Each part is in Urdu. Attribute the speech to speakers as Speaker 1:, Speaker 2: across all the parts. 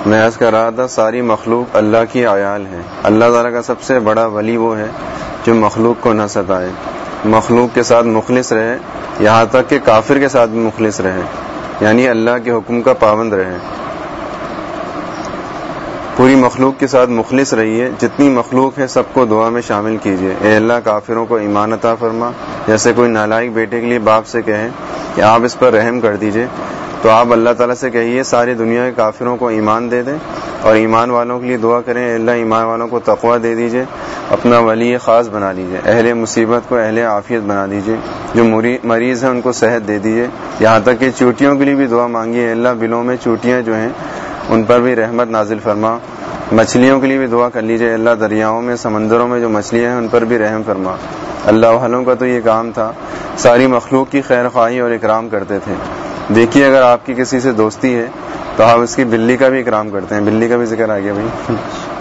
Speaker 1: میں عرض کر رہا تھا ساری مخلوق اللہ کی عیال ہے. اللہ تعالیٰ کا سب سے بڑا ولی وہ ہے جو مخلوق کو نہ ستائے, مخلوق کے ساتھ مخلص رہے, یہاں تک کہ کافر کے ساتھ بھی مخلص رہے, یعنی اللہ کے حکم کا پابند رہے. پوری مخلوق کے ساتھ مخلص رہیے, جتنی مخلوق ہے سب کو دعا میں شامل کیجیے. اے اللہ کافروں کو ایمان عطا فرما. جیسے کوئی نالائق بیٹے کے لیے باپ سے کہے کہ آپ اس پر رحم کر دیجئے, تو آپ اللہ تعالیٰ سے کہیے ساری دنیا کے کافروں کو ایمان دے دیں, اور ایمان والوں کے لیے دعا کریں اے اللہ ایمان والوں کو تقوی دے دیجئے, اپنا ولی خاص بنا لیجئے, اہل مصیبت کو اہل عافیت بنا دیجئے, جو مریض ہیں ان کو صحت دے دیجئے. یہاں تک کہ چوٹیوں کے لیے بھی دعا مانگیے, اے اللہ بلوں میں چوٹیاں جو ہیں ان پر بھی رحمت نازل فرما. مچھلیوں کے لیے بھی دعا کر لیجئے, اللہ دریاؤں میں سمندروں میں جو مچھلیاں ہیں ان پر بھی رحم فرما. اللہ والوں کا تو یہ کام تھا, ساری مخلوق کی خیر خواہی اور اکرام کرتے تھے. دیکھیے اگر آپ کی کسی سے دوستی ہے تو آپ اس کی بلی کا بھی اکرام کرتے ہیں, بلی کا بھی ذکر آ گیا بھائی,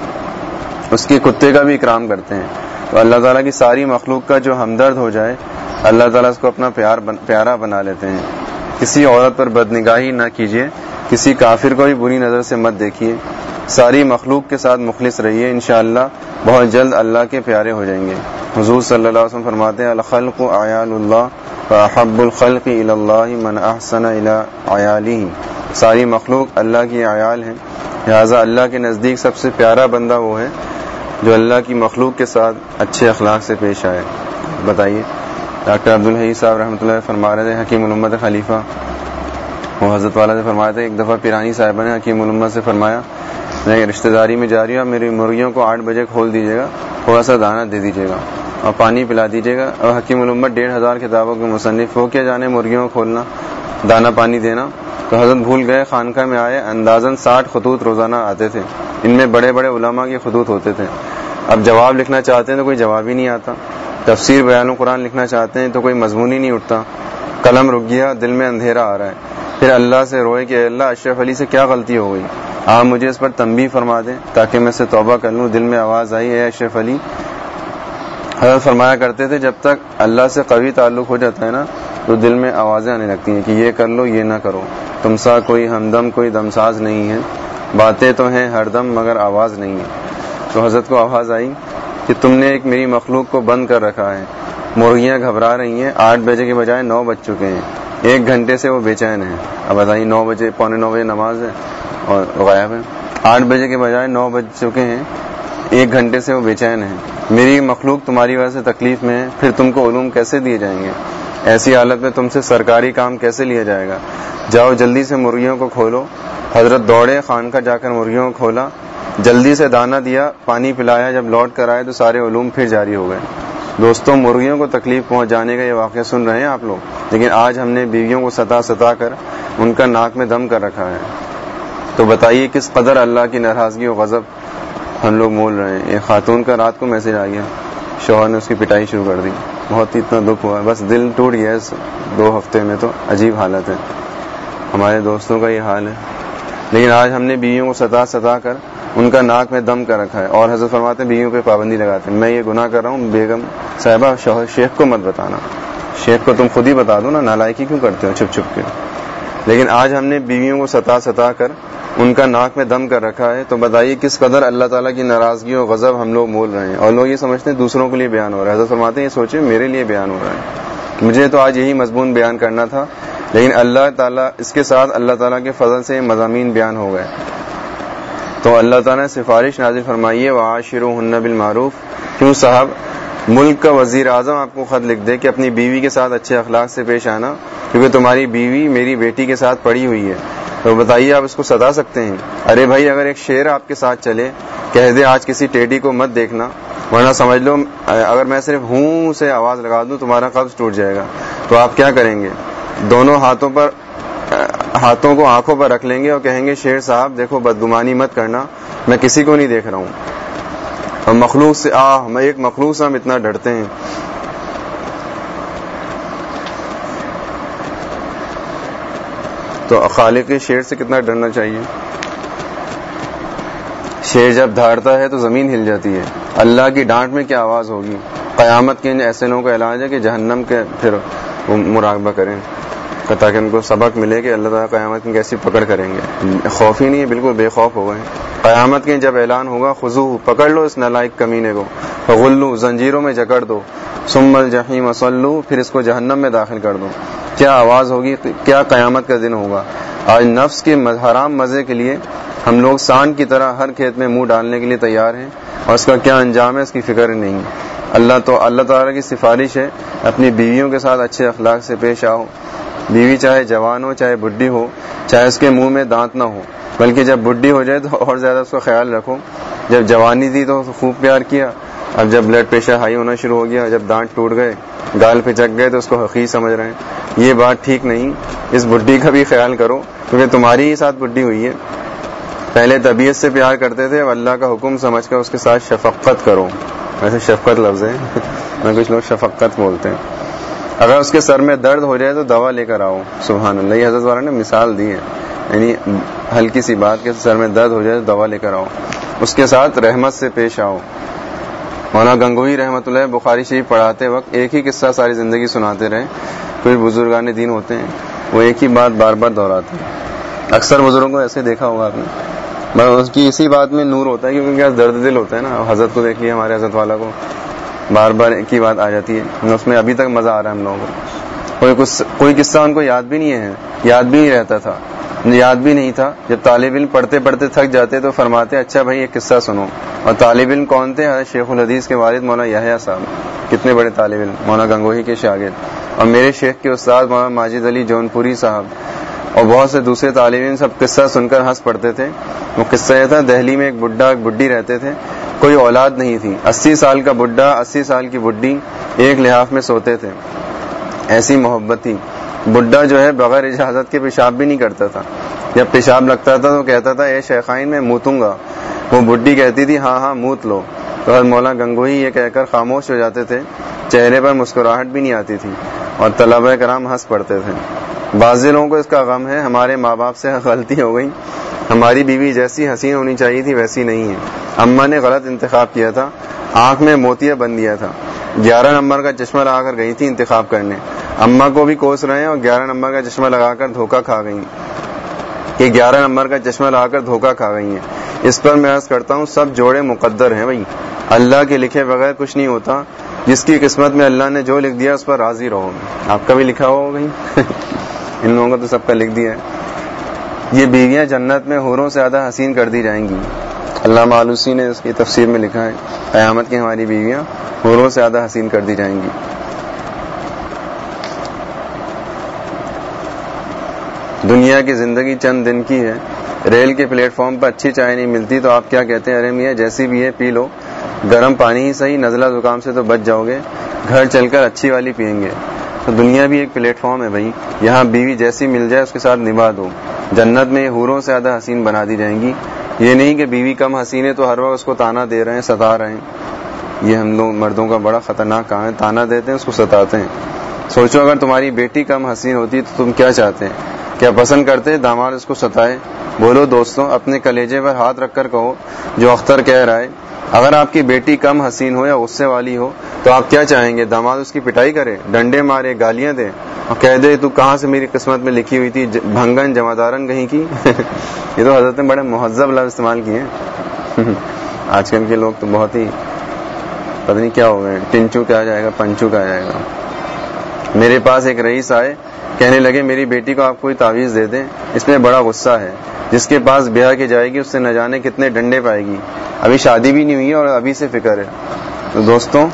Speaker 1: اس کے کتے کا بھی اکرام کرتے ہیں. تو اللہ تعالیٰ کی ساری مخلوق کا جو ہمدرد ہو جائے اللہ تعالیٰ اس کو اپنا پیارا بنا لیتے ہیں. کسی عورت پر بدنگاہی نہ کیجیے, کسی کافر کو بھی بری نظر سے مت دیکھیے, ساری مخلوق کے ساتھ مخلص رہیے, انشاءاللہ بہت جلد اللہ کے پیارے ہو جائیں گے. حضور صلی اللہ علیہ وسلم فرماتے ہیں الخلق اعیال اللہ فاحب الخلق الی اللہ من احسن الی عیالہ. ساری مخلوق اللہ کی عیال ہیں, لہٰذا اللہ کے نزدیک سب سے پیارا بندہ وہ ہے جو اللہ کی مخلوق کے ساتھ اچھے اخلاق سے پیش آئے. بتائیے ڈاکٹر عبدالحی صاحب رحمۃ اللہ فرما رہے تھے, حکیم الامت خلیفہ, وہ حضرت والا سے فرمایا تھا ایک دفعہ پیرانی صاحبہ نے حکیم الامت سے فرمایا میں رشتہ داری میں جا رہی ہوں, میری مرغیوں کو 8 بجے کھول دیجیے گا, تھوڑا سا دانہ دے دیجیے گا اور پانی پلا دیجیے گا. اور حکیم الامت 1500 کتابوں کے مصنف, وہ کیا جانے مرغیوں کو کھولنا دانہ پانی دینا. تو حضرت بھول گئے, خانقاہ میں آئے, اندازاً 60 خطوط روزانہ آتے تھے, ان میں بڑے بڑے علماء کے خطوط ہوتے تھے. اب جواب لکھنا چاہتے ہیں تو کوئی جواب ہی نہیں آتا, تفسیر بیان القرآن لکھنا چاہتے ہیں تو کوئی مضمون ہی نہیں اٹھتا, قلم رک گیا, دل میں اندھیرا آ رہا ہے. پھر اللہ سے روئے کہ اللہ اشرف علی سے کیا غلطی ہو گئی, آپ مجھے اس پر تنبیہ فرما دیں تاکہ میں سے توبہ کر لوں. دل میں آواز آئی اے اشرف علی. حضرت فرمایا کرتے تھے جب تک اللہ سے قوی تعلق ہو جاتا ہے نا تو دل میں آوازیں آنے لگتی ہیں کہ یہ کر لو یہ نہ کرو, تم سا کوئی ہمدم کوئی دمساز نہیں ہے, باتیں تو ہیں ہر دم مگر آواز نہیں ہے. تو حضرت کو آواز آئی کہ تم نے ایک میری مخلوق کو بند کر رکھا ہے, مرغیاں گھبرا رہی ہیں, 8 بجے کے بجائے 9 بج چکے ہیں, 1 گھنٹے سے وہ بے چین ہیں. اب بتائیے 9 بجے 9:45 بجے نماز ہے اور غائب ہے, 8 بجے کے بجائے 9 بج چکے ہیں, 1 گھنٹے سے وہ بے چین ہیں. میری مخلوق تمہاری وجہ سے تکلیف میں ہے, پھر تم کو علوم کیسے دیے جائیں گے, ایسی حالت میں تم سے سرکاری کام کیسے لیا جائے گا, جاؤ جلدی سے مرغیوں کو کھولو. حضرت دوڑے, خانقاہ جا کر مرغیوں کو کھولا, جلدی سے دانہ دیا, پانی پلایا, جب لوٹ کر آئے تو سارے علوم پھر جاری ہو گئے. دوستوں مرغیوں کو تکلیف پہنچ جانے کا یہ واقعہ سن رہے ہیں آپ لوگ, لیکن آج ہم نے بیویوں کو ستا کر ان کا ناک میں دم کر رکھا ہے. تو بتائیے کس قدر اللہ کی ناراضگی و غضب ہم لوگ مول رہے ہیں. ایک خاتون کا رات کو میسج آ گیا, شوہر نے اس کی پٹائی شروع کر دی, بہت اتنا دکھ ہوا, بس دل ٹوٹ گیا اس 2 ہفتے میں. تو عجیب حالت ہے, ہمارے دوستوں کا یہ حال ہے. لیکن آج ہم نے بیویوں کو ستا کر ان کا ناک میں دم کر رکھا ہے. اور حضرت فرماتے ہیں بیویوں پہ پابندی لگاتے ہیں. میں یہ گناہ کر رہا ہوں, بیگم صاحبہ شیخ کو مت بتانا, شیخ کو تم خود ہی بتا دو نا, نالائکی کیوں کرتے ہو چھپ چھپ کے. لیکن آج ہم نے بیویوں کو ستا کر ان کا ناک میں دم کر رکھا ہے. تو بتائیے کس قدر اللہ تعالیٰ کی ناراضگی اور غضب ہم لوگ مول رہے ہیں. اور لوگ یہ سمجھتے ہیں دوسروں کے لیے بیان ہو رہا ہے. حضرت فرماتے ہیں یہ سوچیں میرے لیے بیان ہو رہا ہے, مجھے تو آج یہی مضمون بیان کرنا تھا, لیکن اللہ تعالیٰ اس کے ساتھ اللہ تعالیٰ کے فضل سے مضامین بیان ہو گئے. تو اللہ تعالیٰ نے سفارش نازل فرمائی ہے وعاشروہن بالمعروف. کیوں صاحب, ملک کا وزیر اعظم آپ کو خط لکھ دے کہ اپنی بیوی کے ساتھ اچھے اخلاق سے پیش آنا, کیونکہ تمہاری بیوی میری بیٹی کے ساتھ پڑی ہوئی ہے. تو بتائیے آپ اس کو ستا سکتے ہیں؟ ارے بھائی اگر ایک شیر آپ کے ساتھ چلے, کہہ دے آج کسی ٹیڈی کو مت دیکھنا, ورنہ سمجھ لو اگر میں صرف ہوں سے آواز لگا دوں تمہارا قبض ٹوٹ جائے گا, تو آپ کیا کریں گے؟ دونوں ہاتھوں کو آنکھوں پر رکھ لیں گے اور کہیں گے شیر صاحب دیکھو بدگمانی مت کرنا, میں کسی کو نہیں دیکھ رہا ہوں. اور مخلوق سے ایک مخلوق سے ہم اتنا ڈرتے ہیں. تو خالق شیر سے کتنا ڈرنا چاہیے. شیر جب دھاڑتا ہے تو زمین ہل جاتی ہے, اللہ کی ڈانٹ میں کیا آواز ہوگی. قیامت کے ان ایسے لوگوں کا علاج ہے کہ جہنم کے پھر مراقبہ کریں. تاکہ ان کو سبق ملے کہ اللہ تعالیٰ قیامت میں کیسی پکڑ کریں گے. خوف ہی نہیں ہے, بالکل بے خوف ہو گئے. قیامت کے جب اعلان ہوگا خذوہ, پکڑ لو اس نالائق کمینے کو, فغلوا, زنجیروں میں جکڑ دو, ثم الجحیم صلوا, پھر اس کو جہنم میں داخل کر دو. کیا آواز ہوگی, کیا قیامت کا دن ہوگا. آج نفس کے حرام مزے کے لیے ہم لوگ سانڈ کی طرح ہر کھیت میں منہ ڈالنے کے لیے تیار ہیں, اور اس کا کیا انجام ہے اس کی فکر ہی نہیں. اللہ تعالیٰ کی سفارش ہے اپنی بیویوں کے ساتھ اچھے اخلاق سے پیش آؤ. بیوی چاہے جوان ہو چاہے بڈھی ہو, چاہے اس کے منہ میں دانت نہ ہو, بلکہ جب بڈھی ہو جائے تو اور زیادہ اس کا خیال رکھو. جب جوانی تھی تو خوب پیار کیا, اب جب بلڈ پریشر ہائی ہونا شروع ہو گیا, جب دانت ٹوٹ گئے, گال پچک گئے تو اس کو حقیر سمجھ رہے ہیں. یہ بات ٹھیک نہیں. اس بڈھی کا بھی خیال کرو کیونکہ تمہاری ہی ساتھ بڈھی ہوئی ہے. پہلے طبیعت سے پیار کرتے تھے, اب اللہ کا حکم سمجھ کر اس کے ساتھ شفقت کرو. ویسے شفقت لفظ ہے, کچھ لوگ شفقت بولتے ہیں. اگر اس کے سر میں درد ہو جائے تو دوا لے کر آؤ. سبحان اللہ, یہ حضرت والا نے مثال دی ہے, یعنی ہلکی سی بات کہ سر میں درد ہو جائے تو دوا لے کر آؤ. اس کے ساتھ رحمت سے پیش آؤ. مولانا گنگوہی رحمۃ اللہ بخاری شریف پڑھاتے وقت ایک ہی قصہ ساری زندگی سناتے رہے. کوئی بزرگان دین ہوتے ہیں وہ ایک ہی بات بار بار دہراتے ہیں. اکثر بزرگوں کو ایسے دیکھا ہوگا آپ نے, اس کی اسی بات میں نور ہوتا ہے کیونکہ کیا درد دل ہوتا ہے نا. حضرت کو دیکھ لیا, ہمارے حضرت والا کو بار بار ایک ہی بات آ جاتی ہے, اس میں ابھی تک مزہ آ رہا ہے ہم لوگوں کو. کوئی قصہ ان کو یاد بھی نہیں ہے, یاد بھی نہیں رہتا تھا, یاد بھی نہیں تھا. جب طالب علم پڑھتے پڑھتے تھک جاتے تو فرماتے اچھا بھائی ایک قصہ سنو. اور طالب علم کون تھے؟ حضرت شیخ الحدیث کے والد مولانا یحییٰ صاحب, کتنے بڑے طالب علم, مولانا گنگوہی کے شاگرد, اور میرے شیخ کے استاد مولانا ماجد علی جون پوری صاحب اور بہت سے دوسرے طالب علم سب قصہ سن کر ہنس پڑتے تھے. وہ قصہ یہ تھا, دہلی میں ایک بڈھا ایک بڈھی رہتے تھے, کوئی اولاد نہیں تھی. 80 سال کا بڈھا 80 سال کی بڈھی ایک لحاف میں سوتے تھے. ایسی محبت تھی. بڈھا جو ہے بغیر اجازت کے پیشاب بھی نہیں کرتا تھا. جب پیشاب لگتا تھا تو کہتا تھا اے شیخائن میں موتوں گا. وہ بڈھی کہتی تھی ہاں ہاں موت لو. تو حضرت مولانا گنگوہی یہ کہہ کر خاموش ہو جاتے تھے, چہرے پر مسکراہٹ بھی نہیں آتی تھی, اور طلبہ کرام ہنس پڑتے تھے. بعض لوگوں کو اس کا غم ہے ہمارے ماں باپ سے غلطی ہو گئی, ہماری بیوی جیسی حسین ہونی چاہیے تھی ویسی نہیں ہے. اماں نے غلط انتخاب کیا تھا, آنکھ میں موتیا بن دیا تھا. 11 نمبر کا چشمہ لگا کر گئی تھی انتخاب کرنے. اماں کو بھی کوس رہے ہیں اور 11 نمبر کا چشمہ لگا کر دھوکہ کھا گئی. کہ 11 نمبر کا چشمہ لگا کر دھوکہ کھا گئی ہیں. اس پر میں عرض کرتا ہوں سب جوڑے مقدر ہیں بھائی, اللہ کے لکھے بغیر کچھ نہیں ہوتا. جس کی قسمت میں اللہ نے جو لکھ دیا اس پر راضی رہو. آپ کا بھی لکھا ہوگا کہیں ان لوگوں کا تو سب کا لکھ دیا ہے. یہ بیویاں جنت میں حوروں سے زیادہ حسین کر دی جائیں گی. علامہ آلوسی نے اس کی تفسیر میں لکھا ہے قیامت کی ہماری بیویاں حوروں سے زیادہ حسین کر دی جائیں گی. دنیا کی زندگی چند دن کی ہے. ریل کے پلیٹ فارم پر اچھی چائے نہیں ملتی تو آپ کیا کہتے ہیں, ارے میاں جیسی بھی ہے پی لو, گرم پانی ہی صحیح, نزلہ زکام سے تو بچ جاؤ گے, گھر چل کر اچھی والی پئیں گے. تو دنیا بھی ایک پلیٹ فارم ہے بھائی, یہاں بیوی جیسی مل جائے اس کے ساتھ نبھا دو. جنت میں حوروں سے زیادہ حسین بنا دی جائیں گی. یہ نہیں کہ بیوی کم حسین ہے تو ہر وقت اس کو تانا دے رہے ہیں, ستا رہے ہیں. یہ ہم لوگ مردوں کا بڑا خطرناک کام ہے, تانا دیتے ہیں اس کو ستاتے ہیں. سوچو اگر تمہاری بیٹی کم حسین ہوتی تو تم کیا چاہتے ہیں, کیا پسند کرتے داماد اس کو ستائے؟ بولو دوستوں, اپنے کلیجے پر ہاتھ رکھ کر کہو جو اختر کہہ رہا ہے, اگر آپ کی بیٹی کم حسین ہو یا غصے والی ہو تو آپ کیا چاہیں گے؟ داماد اس کی پٹائی کرے, ڈنڈے مارے, گالیاں دے اور کہہ دے تو کہاں سے میری قسمت میں لکھی ہوئی تھی, بھنگن جمادارن کہیں کی. یہ تو حضرت نے بڑے مہذب لفظ استعمال کیے ہیں. آج کل کے لوگ تو بہت ہی پتہ نہیں کیا ہو گئے, ٹنچو کیا جائے گا, پنچو کیا جائے گا. میرے پاس ایک رئیس آئے, کہنے لگے میری بیٹی کو آپ کوئی تعویذ دے دیں, اس میں بڑا غصہ ہے, جس کے پاس بیاہ کی جائے گی اس سے نہ جانے کتنے ڈنڈے پائے گی, ابھی شادی بھی نہیں ہوئی ہے اور ابھی سے فکر ہے. تو دوستوں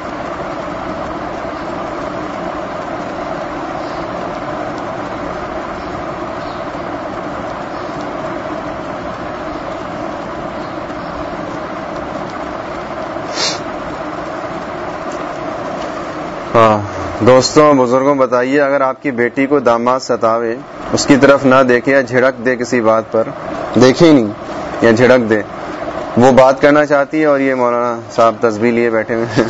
Speaker 1: بزرگوں بتائیے, اگر آپ کی بیٹی کو داماد ستاوے, اس کی طرف نہ دیکھے یا جھڑک دے, کسی بات پر دیکھے ہی نہیں یا جھڑک دے, وہ بات کرنا چاہتی ہے اور یہ مولانا صاحب تسبیح لیے بیٹھے ہوئے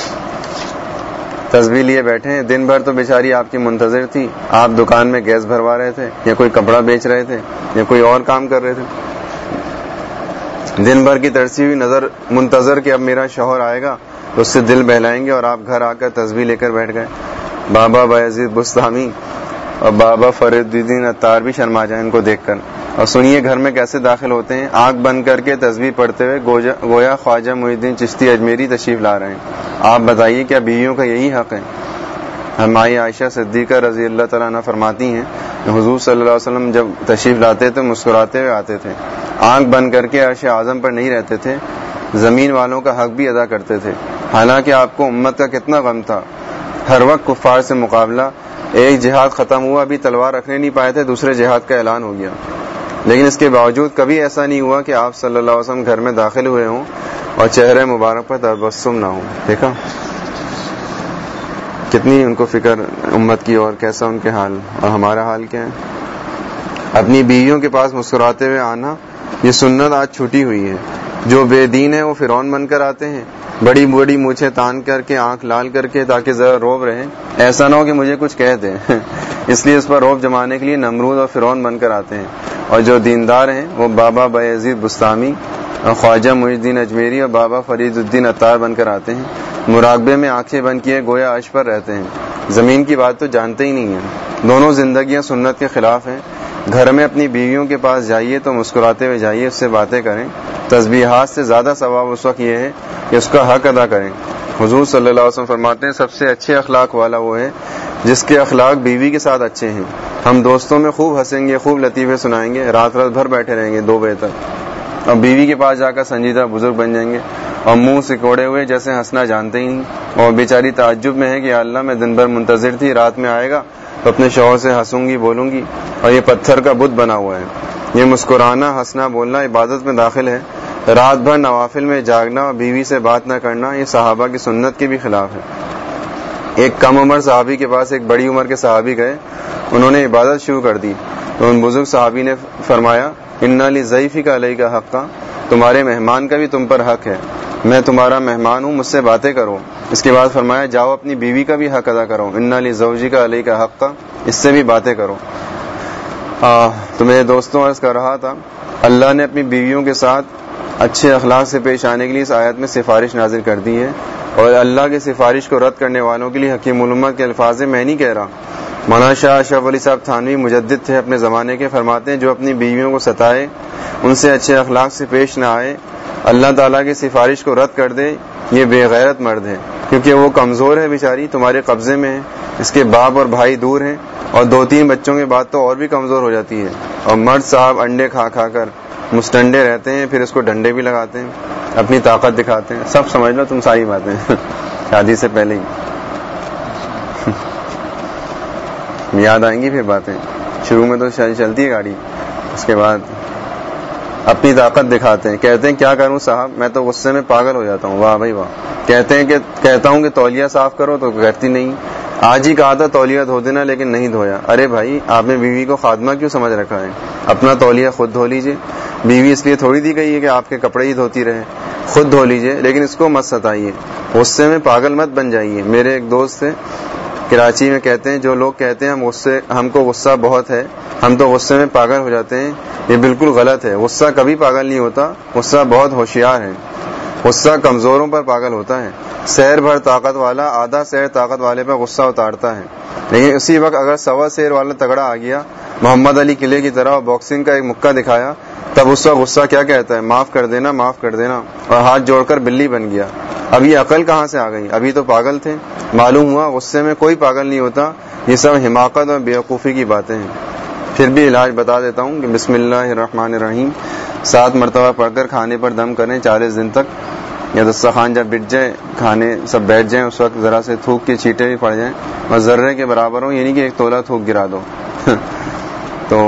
Speaker 1: تسبیح لیے بیٹھے ہیں. دن بھر تو بیچاری آپ کی منتظر تھی, آپ دکان میں گیس بھروا رہے تھے یا کوئی کپڑا بیچ رہے تھے یا کوئی اور کام کر رہے تھے. دن بھر کی ترسی ہوئی نظر منتظر کہ اب میرا شوہر آئے گا تو اس سے دل بہلائیں گے, اور آپ گھر آ کر تسبیح لے کر بیٹھ گئے. بابا بایزید بستامی اور بابا فرید الدین عطار بھی شرما جائیں ان کو دیکھ کر. اور سنیے گھر میں کیسے داخل ہوتے ہیں, آنکھ بند کر کے تسبیح پڑھتے ہوئے گویا خواجہ معین الدین چشتی اجمیری تشریف لا رہے ہیں. آپ بتائیے کیا بیویوں کا یہی حق ہے؟ ہماری عائشہ صدیقہ رضی اللہ تعالیٰ عنہ فرماتی ہیں حضور صلی اللہ علیہ وسلم جب تشریف لاتے تو مسکراتے ہوئے آتے تھے, آنکھ بند کر کے عرش اعظم پر نہیں رہتے تھے, زمین والوں کا حق بھی ادا کرتے تھے. حالانکہ آپ کو امت کا کتنا غم تھا, ہر وقت کفار سے مقابلہ. ایک جہاد ختم ہوا, ابھی تلوار رکھنے نہیں پائے تھے, دوسرے جہاد کا اعلان ہو گیا. لیکن اس کے باوجود کبھی ایسا نہیں ہوا کہ آپ صلی اللہ علیہ وسلم گھر میں داخل ہوئے ہوں اور چہرے مبارک پر تبسم نہ ہو. دیکھا کتنی ان کو فکر امت کی, اور کیسا ان کے حال, اور ہمارا حال کیا ہے. اپنی بیویوں کے پاس مسکراتے ہوئے آنا یہ سنت آج چھوٹی ہوئی ہے. جو بے دین ہے وہ فرعون بن کر آتے ہیں, بڑی بڑی مونچھیں تان کر کے, آنکھ لال کر کے, تاکہ ذرا روب رہے, ایسا نہ ہو کہ مجھے کچھ کہہ دیں. اس لیے اس پر روب جمانے کے لیے نمرود اور فرعون بن کر آتے ہیں. اور جو دیندار ہیں وہ بابا بایزید بستامی اور خواجہ معین الدین اجمیری اور بابا فرید الدین عطار بن کر آتے ہیں. مراقبے میں آنکھیں بند کیے گویا عرش پر رہتے ہیں, زمین کی بات تو جانتے ہی نہیں ہیں. دونوں زندگیاں سنت کے خلاف ہیں. گھر میں اپنی بیویوں کے پاس جائیے تو مسکراتے ہوئے جائیے, اس سے باتیں کریں. تسبیحات سے زیادہ ثواب اس وقت یہ ہے کہ اس کا حق ادا کریں. حضور صلی اللہ علیہ وسلم فرماتے ہیں سب سے اچھے اخلاق والا وہ ہے جس کے اخلاق بیوی کے ساتھ اچھے ہیں. ہم دوستوں میں خوب ہنسیں گے, خوب لطیفے سنائیں گے, رات رات بھر بیٹھے رہیں گے 2 بجے تک, اور بیوی کے پاس جا کر سنجیدہ بزرگ بن جائیں گے اور منہ سکوڑے ہوئے جیسے ہنسنا جانتے ہی نہیں. اور بیچاری تعجب میں ہے کہ یا اللہ میں دن بھر منتظر تھی, رات میں آئے گا تو اپنے شوہر سے ہنسوں گی, بولوں گی, اور یہ پتھر کا بت بنا ہوا ہے. یہ مسکرانا, ہنسنا, بولنا عبادت میں داخل ہے. رات بھر نوافل میں جاگنا اور بیوی سے بات نہ کرنا یہ صحابہ کی سنت کے بھی خلاف ہے. ایک کم عمر صحابی کے پاس ایک بڑی عمر کے صحابی گئے, انہوں نے عبادت شروع کر دی تو ان بزرگ صحابی نے فرمایا انا لضیفک علیک حقا, تمہارے مہمان کا بھی تم پر حق ہے, میں تمہارا مہمان ہوں, مجھ سے باتیں کرو. اس کے بعد فرمایا جاؤ اپنی بیوی کا بھی حق ادا کرو, انا لزوجک علیک حقا, اس سے بھی باتیں کرو. تو میرے دوستوں عرض کر رہا تھا اللہ نے اپنی بیویوں کے ساتھ اچھے اخلاق سے پیش آنے کے لیے اس آیت میں سفارش نازل کر دی ہے, اور اللہ کی سفارش کو رد کرنے والوں کے لیے حکیم الامت کے الفاظ میں نہیں کہہ رہا. مولانا شاہ اشرف علی صاحب تھانوی مجدد تھے اپنے زمانے کے, فرماتے ہیں جو اپنی بیویوں کو ستائے, ان سے اچھے اخلاق سے پیش نہ آئے, اللہ تعالیٰ کی سفارش کو رد کر دے, یہ بے غیرت مرد ہے, کیونکہ وہ کمزور ہے بیچاری, تمہارے قبضے میں ہے, اس کے باپ اور بھائی دور ہیں, اور 2-3 بچوں کے بعد تو اور بھی کمزور ہو جاتی ہے. اور مرد صاحب انڈے کھا کھا کر مستنڈے رہتے ہیں, پھر اس کو ڈنڈے بھی لگاتے ہیں, اپنی طاقت دکھاتے ہیں. سب سمجھ لو تم ساری باتیں شادی سے پہلے ہی یاد آئیں گی. پھر باتیں شروع میں تو چلتی ہے گاڑی, اس کے بعد اپنی طاقت دکھاتے ہیں. کہتے ہیں کیا کروں صاحب, میں تو غصے میں پاگل ہو جاتا ہوں. واہ بھائی واہ. کہتے ہیں کہ کہتا ہوں کہ تولیہ صاف کرو تو کرتی نہیں. آج ہی کہا تھا تولیہ دھو دینا لیکن نہیں دھویا. ارے بھائی آپ نے بیوی کو خادمہ کیوں سمجھ رکھا ہے؟ اپنا تولیہ خود دھو لیجئے. بیوی اس لیے تھوڑی دی گئی ہے کہ آپ کے کپڑے ہی دھوتی رہے, خود دھو لیجئے, لیکن اس کو مت ستائیے, غصے میں پاگل مت بن جائیے. میرے ایک دوست تھے کراچی میں, کہتے ہیں جو لوگ کہتے ہیں ہم کو غصہ بہت ہے, ہم تو غصے میں پاگل ہو جاتے ہیں, یہ بالکل غلط ہے. غصہ کبھی پاگل نہیں ہوتا, غصہ بہت ہوشیار ہے. غصہ کمزوروں پر پاگل ہوتا ہے. سیر بھر طاقت والا آدھا سیر طاقت والے پر غصہ اتارتا ہے, لیکن اسی وقت اگر 1.25 سیر والا تگڑا آ گیا محمد علی قلعے کی طرح باکسنگ کا ایک مکہ دکھایا, تب اس کا غصہ کیا کہتا ہے؟ معاف کر دینا, معاف کر دینا, اور ہاتھ جوڑ کر بلی بن گیا. اب یہ عقل کہاں سے آ گئی؟ ابھی تو پاگل تھے. معلوم ہوا غصے میں کوئی پاگل نہیں ہوتا, یہ سب حماقت اور بیوقوفی کی باتیں ہیں. پھر بھی علاج بتا دیتا ہوں کہ بسم اللہ الرحمن الرحیم 7 مرتبہ پڑھ کر کھانے پر دم کریں 40 دن تک, یا دسترخوان جب بٹ جائے, کھانے سب بیٹھ جائیں, اس وقت ذرا سے تھوک کے چھینٹے بھی پڑ جائیں اور ذرے کے برابر ہوں, یعنی کہ 1 تولہ تھوک گرا دو. تو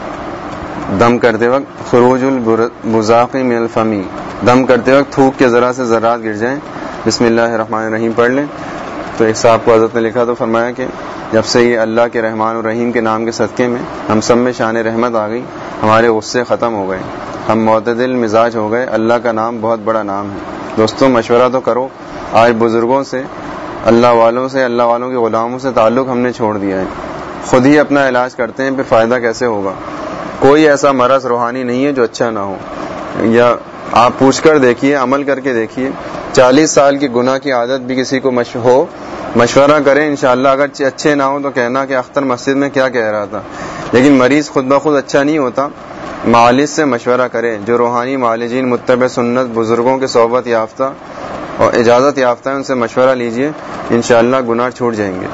Speaker 1: دم کرتے وقت خروج البزاق من الفمی, دم کرتے وقت تھوک کے ذرا سے ذرات گر جائیں, بسم اللہ الرحمن الرحیم پڑھ لیں. تو ایک صاحب کو حضرت نے لکھا تو فرمایا کہ جب سے یہ اللہ کے رحمان الرحیم کے نام کے صدقے میں ہم سب میں شان رحمت آ گئی, ہمارے غصے ختم ہو گئے, ہم معتدل مزاج ہو گئے. اللہ کا نام بہت بڑا نام ہے. دوستوں مشورہ تو کرو. آج بزرگوں سے, اللہ والوں سے, اللہ والوں کے غلاموں سے تعلق ہم نے چھوڑ دیا ہے. خود ہی اپنا علاج کرتے ہیں, پھر فائدہ کیسے ہوگا؟ کوئی ایسا مرض روحانی نہیں ہے جو اچھا نہ ہو. یا آپ پوچھ کر دیکھیے, عمل کر کے دیکھیے. 40 سال کی گناہ کی عادت بھی کسی کو ہو مشورہ کریں انشاءاللہ. اگر اچھے نہ ہو تو کہنا کہ اختر مسجد میں کیا کہہ رہا تھا. لیکن مریض خود بخود اچھا نہیں ہوتا. معالج سے مشورہ کریں. جو روحانی معالجین متبع سنت بزرگوں کے صحبت یافتہ اور اجازت یافتہ ہیں ان سے مشورہ لیجئے. انشاءاللہ گناہ چھوٹ جائیں گے.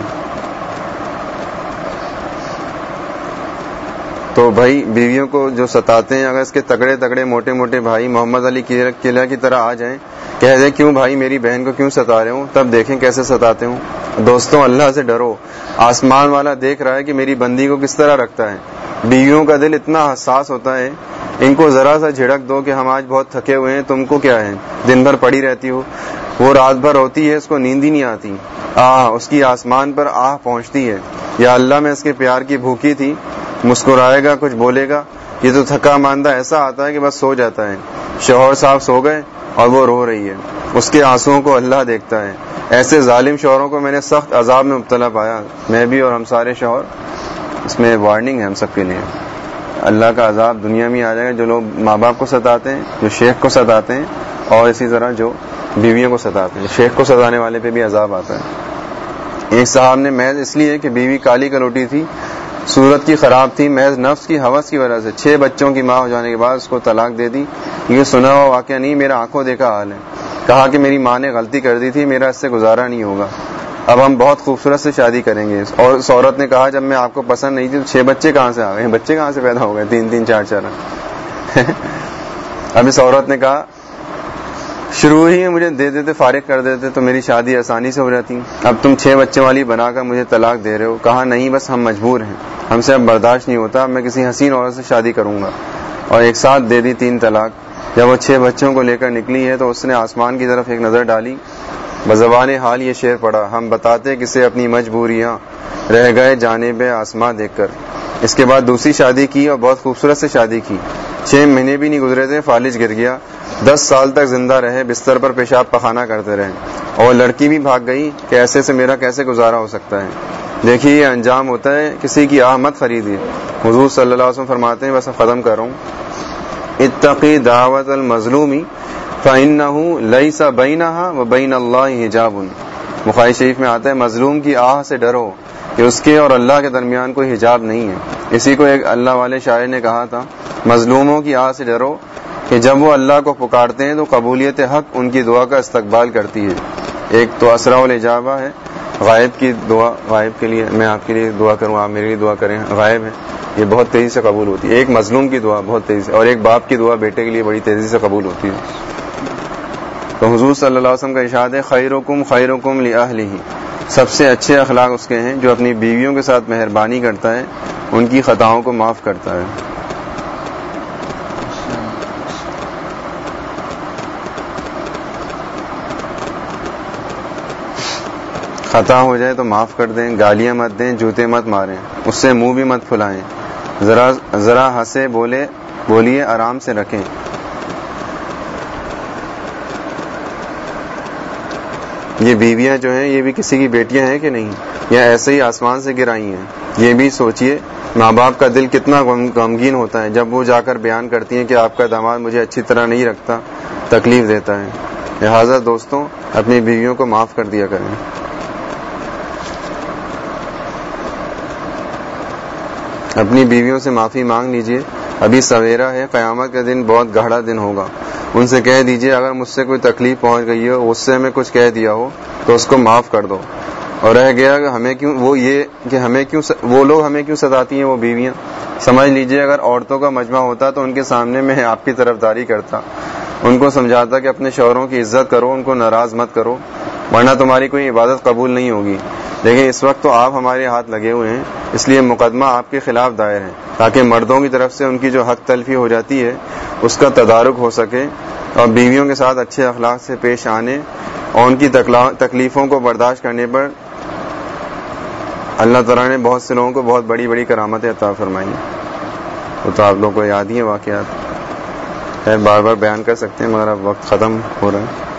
Speaker 1: تو بھائی بیویوں کو جو ستاتے ہیں اگر اس کے تگڑے تگڑے موٹے موٹے بھائی محمد علی قلعہ کی طرح آ جائیں, کہہ دیں کیوں بھائی میری بہن کو کیوں ستا رہے ہوں, تب دیکھیں کیسے ستاتے ہوں. دوستوں اللہ سے ڈرو. آسمان والا دیکھ رہا ہے کہ میری بندی کو کس طرح رکھتا ہے. بیویوں کا دل اتنا حساس ہوتا ہے, ان کو ذرا سا جھڑک دو کہ ہم آج بہت تھکے ہوئے ہیں, تم کو کیا ہے دن بھر پڑی رہتی ہو. وہ رات بھر روتی ہے, اس کو نیند ہی نہیں آتی. اس کی آسمان پر پہنچتی ہے, یا اللہ میں اس کے پیار کی بھوکی تھی. مسکرائے گا, کچھ بولے گا, یہ تو تھکا ماندہ ایسا آتا ہے کہ بس سو جاتا ہے. شوہر صاحب سو گئے اور وہ رو رہی ہے, اس کے آنسوؤں کو اللہ دیکھتا ہے. ایسے ظالم شوہروں کو میں نے سخت عذاب میں مبتلا پایا, میں بھی اور ہم سارے شوہر. اس میں وارننگ ہے ہم سب کے لیے. اللہ کا عذاب دنیا میں آ جائے گا جو لوگ ماں باپ کو ستاتے ہیں, جو شیخ کو ستاتے ہیں, اور اسی طرح جو بیویوں کو ستاتے ہیں. شیخ کو ستانے والے پہ بھی عذاب آتا ہے. ایک صاحب نے محض اس لیے کہ بیوی کالی کلوٹی تھی, صورت کی خراب تھی, محض نفس کی ہوس کی وجہ سے 6 بچوں کی ماں ہو جانے کے بعد اس کو طلاق دے دی. یہ سنا ہوا واقعہ نہیں, میرا آنکھوں دیکھا حال ہے. کہا کہ میری ماں نے غلطی کر دی تھی, میرا اس سے گزارا نہیں ہوگا, اب ہم بہت خوبصورت سے شادی کریں گے. اور اس عورت نے کہا جب میں آپ کو پسند نہیں تھی تو 6 بچے کہاں سے آ گئے, بچے کہاں سے پیدا ہو گئے, 3 4. اب اس عورت نے کہا شروع ہی میں مجھے دے دیتے, فارغ کر دیتے تو میری شادی آسانی سے ہو جاتی. اب تم 6 بچے والی بنا کر مجھے طلاق دے رہے ہو. کہا نہیں بس ہم مجبور ہیں, ہم سے اب برداشت نہیں ہوتا, میں کسی حسین عورت سے شادی کروں گا. اور ایک ساتھ دے دی 3 طلاق. جب وہ 6 بچوں کو لے کر نکلی ہے تو اس نے آسمان کی طرف ایک نظر ڈالی, بزبان حال یہ شعر پڑا, ہم بتاتے کسے اپنی مجبوریاں, رہ گئے جانب آسمان دیکھ کر. اس کے بعد دوسری شادی کی اور بہت خوبصورت سے شادی کی. 6 مہینے بھی نہیں گزرے تھے فالج گر گیا. 10 سال تک زندہ رہے, بستر پر پیشاب پخانہ کرتے رہے, اور لڑکی بھی بھاگ گئی کہ ایسے سے میرا کیسے گزارا ہو سکتا ہے. دیکھیے یہ انجام ہوتا ہے, کسی کی مت خریدیے. حضور صلی اللہ علیہ وسلم فرماتے ہیں, بس ختم کر رہا ہوں, اتقی دعوت المظلوم فإنه ليس بينها وبين الله حجاب. بخاری شریف میں آتا ہے مظلوم کی آہ سے ڈرو کہ اس کے اور اللہ کے درمیان کوئی حجاب نہیں ہے. اسی کو ایک اللہ والے شاعر نے کہا تھا, مظلوموں کی آہ سے ڈرو کہ جب وہ اللہ کو پکارتے ہیں تو قبولیت حق ان کی دعا کا استقبال کرتی ہے. ایک تو اسرع الاجابہ ہے, غائب کی دعا, غائب کے لیے میں آپ کے لیے دعا کروں, آپ میرے لیے دعا کریں, غائب ہے, یہ بہت تیزی سے قبول ہوتی ہے. ایک مظلوم کی دعا بہت تیزی سے, اور ایک باپ کی دعا بیٹے کے لیے بڑی تیزی سے قبول ہوتی ہے. تو حضور صلی اللہ علیہ وسلم کا ارشاد ہے, خیرکم خیرکم لأہلہ, سب سے اچھے اخلاق اس کے ہیں جو اپنی بیویوں کے ساتھ مہربانی کرتا ہے, ان کی خطاؤں کو معاف کرتا ہے. خطا ہو جائے تو معاف کر دیں, گالیاں مت دیں, جوتے مت ماریں, اس سے منہ بھی مت پھلائیں, ذرا ہنسے بولیے, آرام سے رکھیں. یہ بیویاں جو ہیں یہ بھی کسی کی بیٹیاں ہیں کہ نہیں, یا ایسے ہی آسمان سے گرائی ہیں؟ یہ بھی سوچئے. ماں باپ کا دل کتنا غمگین ہوتا ہے جب وہ جا کر بیان کرتی ہیں کہ آپ کا داماد مجھے اچھی طرح نہیں رکھتا, تکلیف دیتا ہے. لہٰذا دوستوں اپنی بیویوں کو معاف کر دیا کریں. اپنی بیویوں سے معافی مانگ لیجئے. ابھی سویرا ہے, قیامت کا دن بہت گہرا دن ہوگا. ان سے کہہ دیجئے اگر مجھ سے کوئی تکلیف پہنچ گئی ہو, غصے میں کچھ کہہ دیا ہو تو اس کو معاف کر دو. اور رہ گیا کہ وہ لوگ ہمیں کیوں ستاتی ہیں, وہ بیویاں. سمجھ لیجئے اگر عورتوں کا مجمع ہوتا تو ان کے سامنے میں آپ کی طرفداری کرتا, ان کو سمجھاتا کہ اپنے شوہروں کی عزت کرو, ان کو ناراض مت کرو, ورنہ تمہاری کوئی عبادت قبول نہیں ہوگی. لیکن اس وقت تو آپ ہمارے ہاتھ لگے ہوئے ہیں, اس لیے مقدمہ آپ کے خلاف دائر ہے تاکہ مردوں کی طرف سے ان کی جو حق تلفی ہو جاتی ہے اس کا تدارک ہو سکے, اور بیویوں کے ساتھ اچھے اخلاق سے پیش آنے اور ان کی تکلیفوں کو برداشت کرنے پر اللہ تعالیٰ نے بہت سے لوگوں کو بہت بڑی بڑی کرامتیں عطا فرمائی. وہ تو آپ لوگوں کو یاد ہی ہے واقعات, بار بار بیان کر سکتے ہیں مگر اب وقت ختم ہو رہا ہے.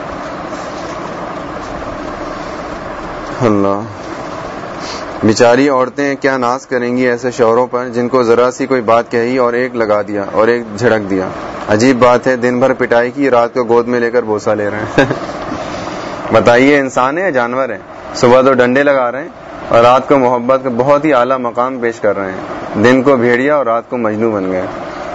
Speaker 1: اللہ, بیچاری عورتیں کیا ناز کریں گی ایسے شوہروں پر جن کو ذرا سی کوئی بات کہی اور ایک لگا دیا اور ایک جھڑک دیا. عجیب بات ہے, دن بھر پٹائی کی, رات کو گود میں لے کر بوسہ لے رہے ہیں. بتائیے انسان ہے یا جانور ہے؟ صبح تو ڈنڈے لگا رہے ہیں اور رات کو محبت کا بہت ہی اعلیٰ مقام پیش کر رہے ہیں. دن کو بھیڑیا اور رات کو مجنو بن گئے.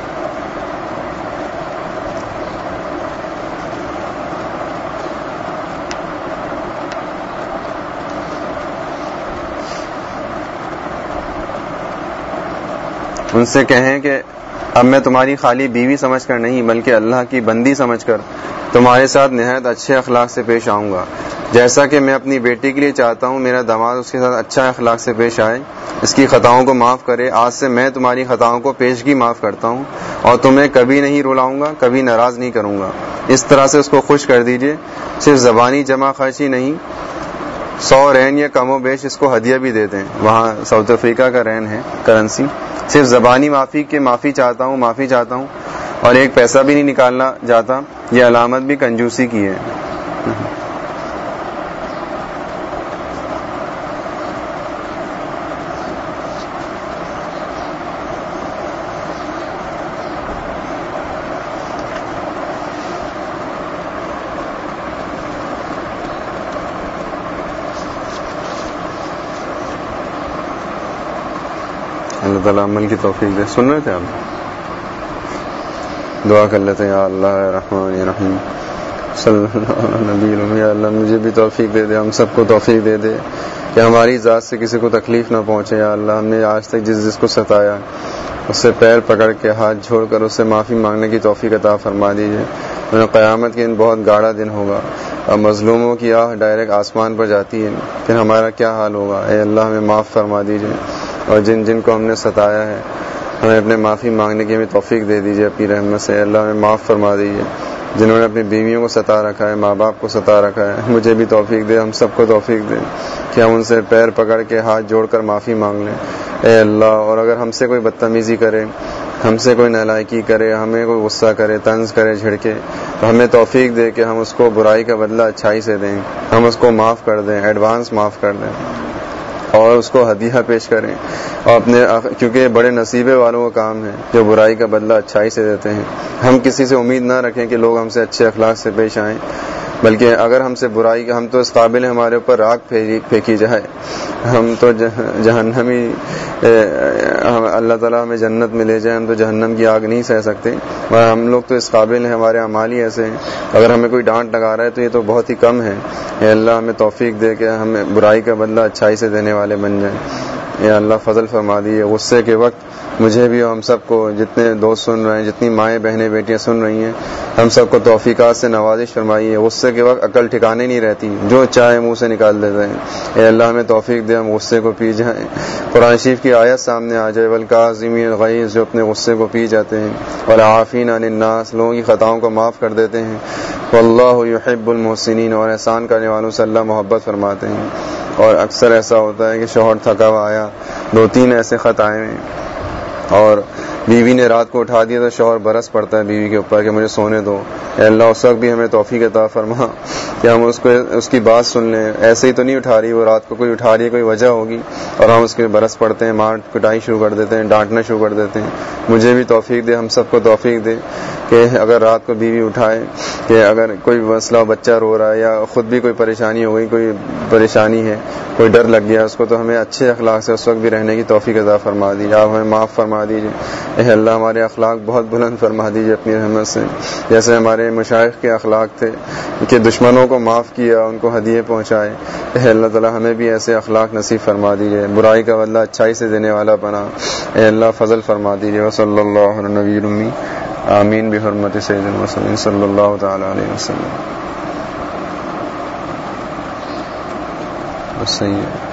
Speaker 1: ان سے کہیں کہ اب میں تمہاری خالی بیوی سمجھ کر نہیں بلکہ اللہ کی بندی سمجھ کر تمہارے ساتھ نہایت اچھے اخلاق سے پیش آؤں گا. جیسا کہ میں اپنی بیٹی کے لیے چاہتا ہوں میرا داماد اس کے ساتھ اچھا اخلاق سے پیش آئے, اس کی خطاؤں کو معاف کرے. آج سے میں تمہاری خطاؤں کو پیشگی معاف کرتا ہوں اور تمہیں کبھی نہیں رلاؤں گا, کبھی ناراض نہیں کروں گا. اس طرح سے اس کو خوش کر دیجئے. صرف زبانی جمع خرچی نہیں, 100 رین یا کم و بیش اس کو ہدیہ بھی دے دیں. وہاں ساؤتھ افریقہ کا رین ہے کرنسی. صرف زبانی معافی کے معافی چاہتا ہوں اور ایک پیسہ بھی نہیں نکالنا جاتا, یہ علامت بھی کنجوسی کی ہے. اللہ تعالیٰ عمل کی توفیق دے. سن رہے تھے آپ, دعا کر لیتے ہیں. یا اللہ رحمان رحیم صلی اللہ علیہ نبی. یا اللہ مجھے بھی توفیق دے دے, ہم سب کو توفیق دے دے کہ ہماری ذات سے کسی کو تکلیف نہ پہنچے. یا اللہ ہم نے آج تک جس کو ستایا اس سے پیر پکڑ کے ہاتھ جھوڑ کر اس سے معافی مانگنے کی توفیق عطا فرما دیجیے. قیامت کے دن بہت گاڑا دن ہوگا اور مظلوموں کی آہ ڈائریکٹ آسمان پر جاتی ہے, پھر ہمارا کیا حال ہوگا. اے اللہ ہمیں معاف فرما دیجیے اور جن کو ہم نے ستایا ہے ہمیں اپنے معافی مانگنے کی ہمیں توفیق دے دیجیے اپنی رحمت سے. اللہ ہمیں معاف فرما دیجیے. جنہوں نے اپنی بیویوں کو ستا رکھا ہے, ماں باپ کو ستا رکھا ہے, مجھے بھی توفیق دے, ہم سب کو توفیق دے کہ ہم ان سے پیر پکڑ کے ہاتھ جوڑ کر معافی مانگ لیں. اے اللہ, اور اگر ہم سے کوئی بدتمیزی کرے, ہم سے کوئی نالائکی کرے, ہمیں کوئی غصہ کرے, طنز کرے, جھڑکے, تو ہمیں توفیق دے کہ ہم اس کو برائی کا بدلہ اچھائی سے دیں, ہم اس کو معاف کر دیں, ایڈوانس معاف کر دیں اور اس کو ہدیہ پیش کریں. اور کیونکہ بڑے نصیبے والوں کا کام ہے جو برائی کا بدلہ اچھائی سے دیتے ہیں. ہم کسی سے امید نہ رکھیں کہ لوگ ہم سے اچھے اخلاق سے پیش آئیں, بلکہ اگر ہم سے برائی ہم تو اس قابل ہمارے اوپر راکھ پھینکی جائے, ہم تو جہنمی, اللہ تعالیٰ ہمیں جنت میں لے جائے, ہم تو جہنم کی آگ نہیں سہ سکتے. ہم لوگ تو اس قابل ہیں, ہمارے اعمال ہی ایسے ہیں. اگر ہمیں کوئی ڈانٹ لگا رہا ہے تو یہ تو بہت ہی کم ہے. اے اللہ ہمیں توفیق دے کہ ہمیں برائی کا بدلہ اچھائی سے دینے والے بن جائیں. اے اللہ فضل فرما دیجیے. غصے کے وقت مجھے بھی اور ہم سب کو, جتنے دوست سن رہے ہیں, جتنی مائیں بہنیں بیٹیاں سن رہی ہیں, ہم سب کو توفیقات سے نوازش فرمائیے. غصے کے وقت عقل ٹھکانے نہیں رہتی, جو چاہے منہ سے نکال دیتے ہیں. اے اللہ ہمیں توفیق دے ہم غصے کو پی جائیں. قرآن شریف کی آیت سامنے آ جائے, والکاظمین الغیظ, جو اپنے غصے کو پی جاتے ہیں, والعافین عن الناس, لوگوں کی خطاؤں کو معاف کر دیتے ہیں, واللہ یحب المحسنین, اور احسان کرنے والوں سے اللہ محبت فرماتے ہیں. اور اکثر ایسا ہوتا ہے کہ شوہر تھکا ہوا آیا, 2-3 ایسے خط آئے ہیں اور بیوی نے رات کو اٹھا دیا تو شوہر برس پڑتا ہے بیوی کے اوپر کہ مجھے سونے دو. اے اللہ اس وقت بھی ہمیں توفیق عطا فرما کہ ہم اس کی بات سن لیں. ایسے ہی تو نہیں اٹھا رہی وہ, رات کو کوئی اٹھا رہی ہے, کوئی وجہ ہوگی, اور ہم اس کے برس پڑتے ہیں, مار پٹائی شروع کر دیتے ہیں, ڈانٹنا شروع کر دیتے ہیں. مجھے بھی توفیق دے, ہم سب کو توفیق دے کہ اگر رات کو بیوی اٹھائے کہ اگر کوئی مسئلہ, بچہ رو رہا ہے یا خود بھی کوئی پریشانی ہو گئی, کوئی پریشانی ہے, کوئی ڈر لگ گیا اس کو, تو ہمیں اچھے اخلاق سے اس وقت بھی رہنے کی توفیق عطا فرما دیجیے. آپ ہمیں معاف فرما دیجیے. اے اللہ ہمارے اخلاق بہت بلند فرما دیجیے اپنی رحمت سے, جیسے ہمارے مشائخ کے اخلاق تھے کہ دشمنوں کو معاف کیا, ان کو ہدیے پہنچائے. اے اللہ تعالیٰ ہمیں بھی ایسے اخلاق نصیب فرما دیجیے, برائی کا بدلہ اچھائی سے دینے والا بنا. اے اللہ فضل فرما دیجیے. وصلی اللہ علی نبی الامی, آمین بحرمت سید المرسلین صلی اللہ تعالی علیہ وسلم. بس صحیح ہے.